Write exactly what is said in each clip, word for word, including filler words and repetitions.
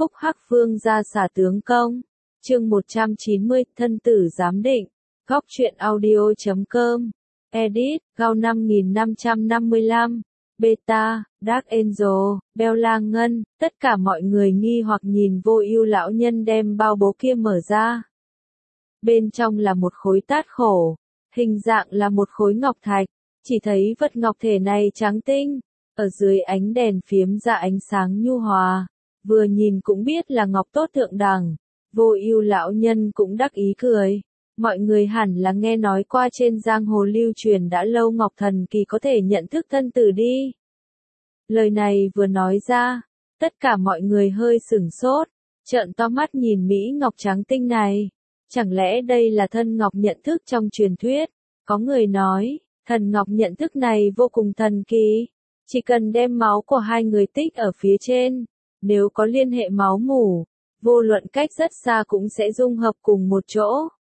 Phúc Hắc Vương ra xả tướng công. Chương một trăm chín mươi, thân tử giám định. Góc truyện audio chấm com. Edit, Gao năm nghìn năm trăm năm mươi lăm. Beta, Dark Angel, Bella Ngân, tất cả mọi người nghi hoặc nhìn Vô Ưu lão nhân đem bao bố kia mở ra. Bên trong là một khối tát khổ, hình dạng là một khối ngọc thạch, chỉ thấy vật ngọc thể này trắng tinh, ở dưới ánh đèn phiếm ra ánh sáng nhu hòa, vừa nhìn cũng biết là ngọc tốt thượng đẳng. Vô Ưu lão nhân cũng đắc ý cười. Mọi người hẳn là nghe nói qua trên giang hồ lưu truyền đã lâu ngọc thần kỳ có thể nhận thức thân tử đi. Lời này vừa nói ra, tất cả mọi người hơi sửng sốt, trợn to mắt nhìn mỹ ngọc trắng tinh này. Chẳng lẽ đây là thân ngọc nhận thức trong truyền thuyết? Có người nói, thần ngọc nhận thức này vô cùng thần kỳ, chỉ cần đem máu của hai người tích ở phía trên, nếu có liên hệ máu mủ, vô luận cách rất xa cũng sẽ dung hợp cùng một chỗ.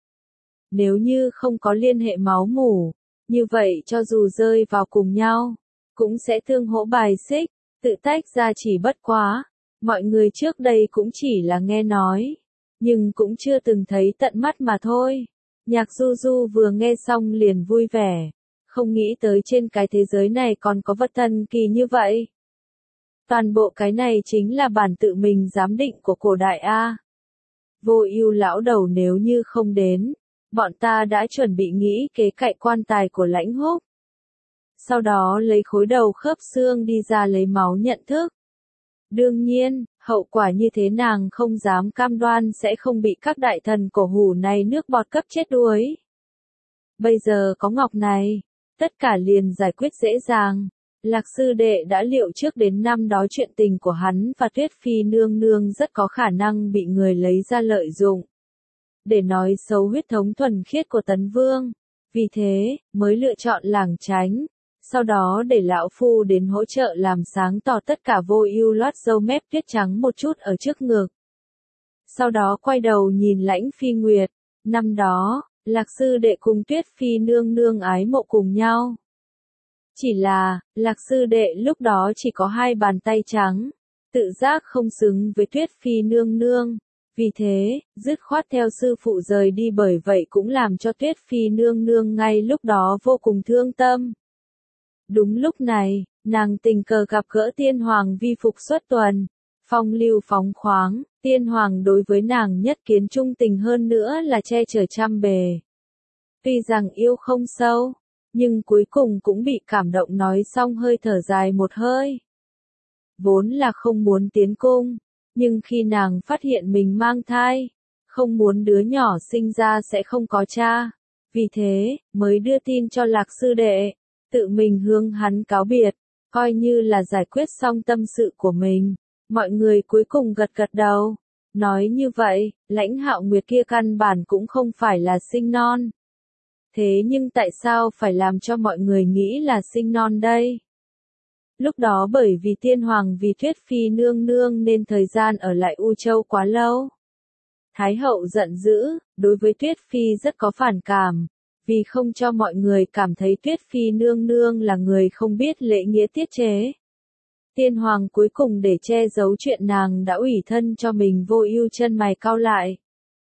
Nếu như không có liên hệ máu mủ, như vậy cho dù rơi vào cùng nhau, cũng sẽ tương hỗ bài xích, tự tách ra chỉ bất quá. Mọi người trước đây cũng chỉ là nghe nói, nhưng cũng chưa từng thấy tận mắt mà thôi. Nhạc Du Du vừa nghe xong liền vui vẻ, không nghĩ tới trên cái thế giới này còn có vật thần kỳ như vậy. Toàn bộ cái này chính là bản tự mình giám định của cổ đại A. Vô Ưu lão đầu nếu như không đến, bọn ta đã chuẩn bị nghĩ kế cậy quan tài của Lãnh Húc. Sau đó lấy khối đầu khớp xương đi ra lấy máu nhận thức. Đương nhiên, hậu quả như thế nàng không dám cam đoan sẽ không bị các đại thần cổ hủ này nước bọt cấp chết đuối. Bây giờ có ngọc này, tất cả liền giải quyết dễ dàng. Lạc sư đệ đã liệu trước đến năm đó chuyện tình của hắn và Tuyết Phi nương nương rất có khả năng bị người lấy ra lợi dụng, để nói xấu huyết thống thuần khiết của Tấn Vương. Vì thế, mới lựa chọn lảng tránh, sau đó để lão phu đến hỗ trợ làm sáng tỏ tất cả. Vô Ưu loát râu mép tuyết trắng một chút ở trước ngực. Sau đó quay đầu nhìn Lãnh Phi Nguyệt, năm đó, Lạc sư đệ cùng Tuyết Phi nương nương ái mộ cùng nhau. Chỉ là, Lạc sư đệ lúc đó chỉ có hai bàn tay trắng, tự giác không xứng với Tuyết Phi nương nương. Vì thế, dứt khoát theo sư phụ rời đi, bởi vậy cũng làm cho Tuyết Phi nương nương ngay lúc đó vô cùng thương tâm. Đúng lúc này, nàng tình cờ gặp gỡ Tiên Hoàng vi phục xuất tuần, phong lưu phóng khoáng, Tiên Hoàng đối với nàng nhất kiến trung tình hơn nữa là che chở trăm bề. Tuy rằng yêu không sâu, nhưng cuối cùng cũng bị cảm động, nói xong hơi thở dài một hơi. Vốn là không muốn tiến cung, nhưng khi nàng phát hiện mình mang thai, không muốn đứa nhỏ sinh ra sẽ không có cha, vì thế, mới đưa tin cho Lạc sư đệ, tự mình hướng hắn cáo biệt, coi như là giải quyết xong tâm sự của mình. Mọi người cuối cùng gật gật đầu, nói như vậy, Lãnh Hạo Nguyệt kia căn bản cũng không phải là sinh non. Thế nhưng tại sao phải làm cho mọi người nghĩ là sinh non đây? Lúc đó bởi vì Tiên Hoàng vì Tuyết Phi nương nương nên thời gian ở lại U Châu quá lâu. Thái hậu giận dữ, đối với Tuyết Phi rất có phản cảm, vì không cho mọi người cảm thấy Tuyết Phi nương nương là người không biết lễ nghĩa tiết chế. Tiên Hoàng cuối cùng để che giấu chuyện nàng đã ủy thân cho mình. Vô Ưu chân mày cau lại.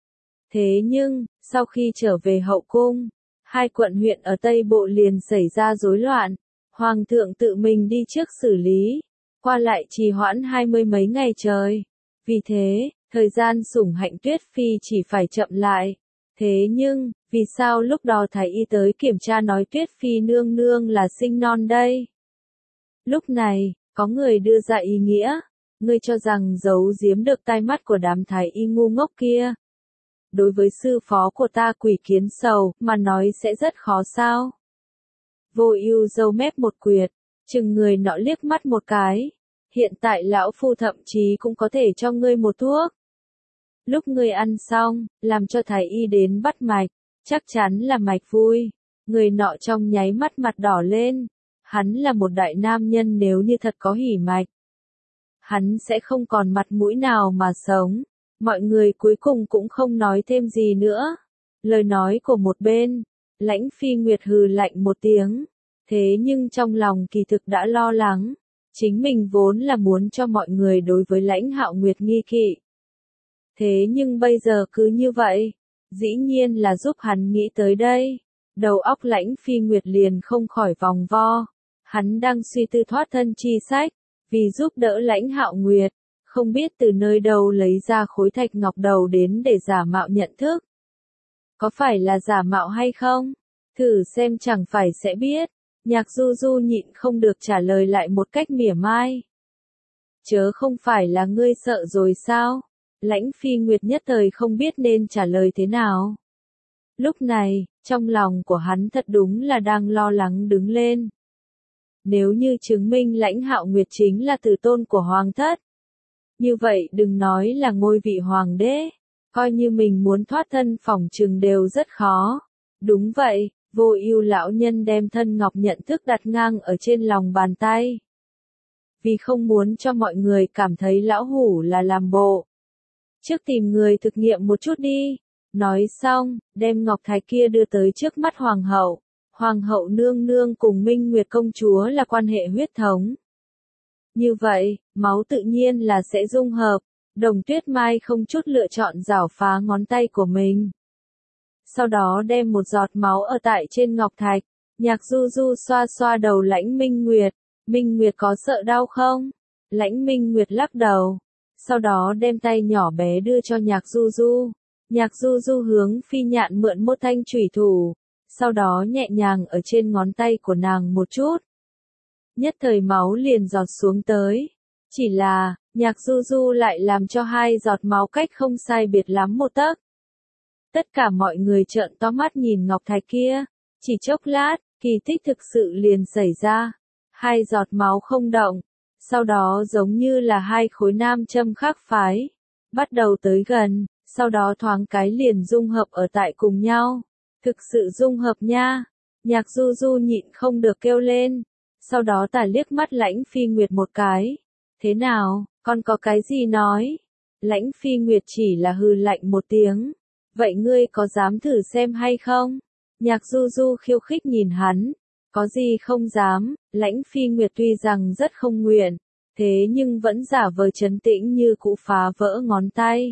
Thế nhưng, sau khi trở về hậu cung, hai quận huyện ở Tây Bộ liền xảy ra rối loạn. Hoàng thượng tự mình đi trước xử lý, qua lại trì hoãn hai mươi mấy ngày trời. Vì thế, thời gian sủng hạnh Tuyết Phi chỉ phải chậm lại. Thế nhưng, vì sao lúc đó thái y tới kiểm tra nói Tuyết Phi nương nương là sinh non đây? Lúc này, có người đưa ra ý nghĩa, ngươi cho rằng giấu giếm được tai mắt của đám thái y ngu ngốc kia. Đối với sư phó của ta Quỷ Kiến Sầu mà nói sẽ rất khó sao? Vô Ưu râu mép một quyệt, chừng người nọ liếc mắt một cái. Hiện tại lão phu thậm chí cũng có thể cho ngươi một thuốc. Lúc ngươi ăn xong, làm cho thái y đến bắt mạch, chắc chắn là mạch vui. Người nọ trong nháy mắt mặt đỏ lên. Hắn là một đại nam nhân, nếu như thật có hỉ mạch, hắn sẽ không còn mặt mũi nào mà sống. Mọi người cuối cùng cũng không nói thêm gì nữa. Lời nói của một bên, Lãnh Phi Nguyệt hừ lạnh một tiếng, thế nhưng trong lòng kỳ thực đã lo lắng. Chính mình vốn là muốn cho mọi người đối với Lãnh Hạo Nguyệt nghi kỵ. Thế nhưng bây giờ cứ như vậy, dĩ nhiên là giúp hắn nghĩ tới đây. Đầu óc Lãnh Phi Nguyệt liền không khỏi vòng vo. Hắn đang suy tư thoát thân chi sách, vì giúp đỡ Lãnh Hạo Nguyệt, không biết từ nơi đâu lấy ra khối thạch ngọc đầu đến để giả mạo nhận thức. Có phải là giả mạo hay không? Thử xem chẳng phải sẽ biết. Nhạc Du Du nhịn không được trả lời lại một cách mỉa mai. Chớ không phải là ngươi sợ rồi sao? Lãnh Phi Nguyệt nhất thời không biết nên trả lời thế nào. Lúc này, trong lòng của hắn thật đúng là đang lo lắng đứng lên. Nếu như chứng minh Lãnh Hạo Nguyệt chính là tử tôn của hoàng thất, như vậy đừng nói là ngôi vị hoàng đế, coi như mình muốn thoát thân phỏng chừng đều rất khó. Đúng vậy, Vô Ưu lão nhân đem thân ngọc nhận thức đặt ngang ở trên lòng bàn tay. Vì không muốn cho mọi người cảm thấy lão hủ là làm bộ. Trước tìm người thực nghiệm một chút đi. Nói xong, đem ngọc thạch kia đưa tới trước mắt hoàng hậu. Hoàng hậu nương nương cùng Minh Nguyệt công chúa là quan hệ huyết thống. Như vậy, máu tự nhiên là sẽ dung hợp. Đồng Tuyết Mai không chút lựa chọn giảo phá ngón tay của mình. Sau đó đem một giọt máu ở tại trên ngọc thạch. Nhạc Du Du xoa xoa đầu Lãnh Minh Nguyệt. Minh Nguyệt có sợ đau không? Lãnh Minh Nguyệt lắc đầu. Sau đó đem tay nhỏ bé đưa cho Nhạc Du Du. Nhạc Du Du hướng Phi Nhạn mượn một thanh chủy thủ. Sau đó nhẹ nhàng ở trên ngón tay của nàng một chút. Nhất thời máu liền giọt xuống tới. Chỉ là, Nhạc Du Du lại làm cho hai giọt máu cách không sai biệt lắm một tấc. Tất cả mọi người trợn to mắt nhìn ngọc thạch kia. Chỉ chốc lát, kỳ tích thực sự liền xảy ra. Hai giọt máu không động. Sau đó giống như là hai khối nam châm khác phái. Bắt đầu tới gần, sau đó thoáng cái liền dung hợp ở tại cùng nhau. Thực sự dung hợp nha. Nhạc Du Du nhịn không được kêu lên. Sau đó tả liếc mắt Lãnh Phi Nguyệt một cái. Thế nào, con có cái gì nói? Lãnh Phi Nguyệt chỉ là hừ lạnh một tiếng. Vậy ngươi có dám thử xem hay không? Nhạc Du Du khiêu khích nhìn hắn. Có gì không dám, Lãnh Phi Nguyệt tuy rằng rất không nguyện, thế nhưng vẫn giả vờ trấn tĩnh như cũ phá vỡ ngón tay.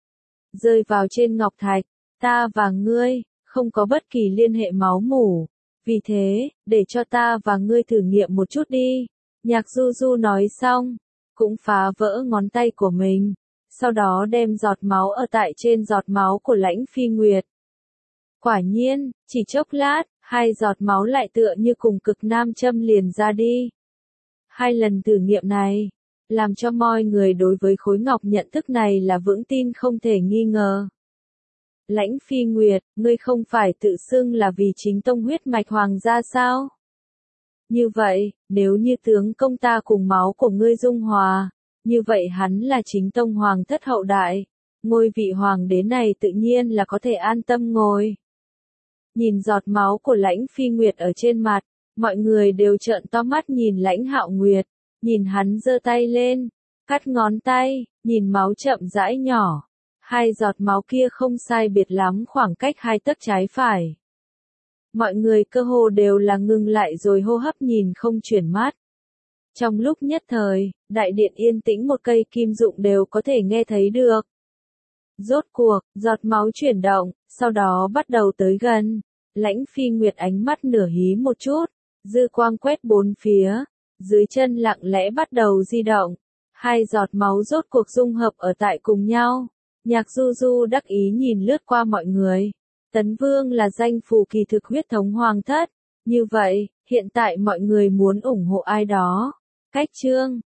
Rơi vào trên ngọc thạch, ta và ngươi, không có bất kỳ liên hệ máu mủ. Vì thế, để cho ta và ngươi thử nghiệm một chút đi. Nhạc Du Du nói xong, cũng phá vỡ ngón tay của mình. Sau đó đem giọt máu ở tại trên giọt máu của Lãnh Phi Nguyệt. Quả nhiên, chỉ chốc lát, hai giọt máu lại tựa như cùng cực nam châm liền ra đi. Hai lần thử nghiệm này, làm cho mọi người đối với khối ngọc nhận thức này là vững tin không thể nghi ngờ. Lãnh Phi Nguyệt, ngươi không phải tự xưng là vì chính tông huyết mạch hoàng gia sao? Như vậy, nếu như tướng công ta cùng máu của ngươi dung hòa, như vậy hắn là chính tông hoàng thất hậu đại, ngôi vị hoàng đế này tự nhiên là có thể an tâm ngồi. Nhìn giọt máu của Lãnh Phi Nguyệt ở trên mặt, mọi người đều trợn to mắt nhìn Lãnh Hạo Nguyệt, nhìn hắn giơ tay lên, cắt ngón tay, nhìn máu chậm rãi nhỏ. Hai giọt máu kia không sai biệt lắm khoảng cách hai tấc trái phải. Mọi người cơ hồ đều là ngừng lại rồi hô hấp nhìn không chuyển mắt. Trong lúc nhất thời, đại điện yên tĩnh một cây kim dụng đều có thể nghe thấy được. Rốt cuộc, giọt máu chuyển động, sau đó bắt đầu tới gần. Lãnh Phi Nguyệt ánh mắt nửa hí một chút, dư quang quét bốn phía, dưới chân lặng lẽ bắt đầu di động. Hai giọt máu rốt cuộc dung hợp ở tại cùng nhau. Nhạc Du Du đắc ý nhìn lướt qua mọi người. Tấn Vương là danh phù kỳ thực huyết thống hoàng thất. Như vậy, hiện tại mọi người muốn ủng hộ ai đó. Cách chương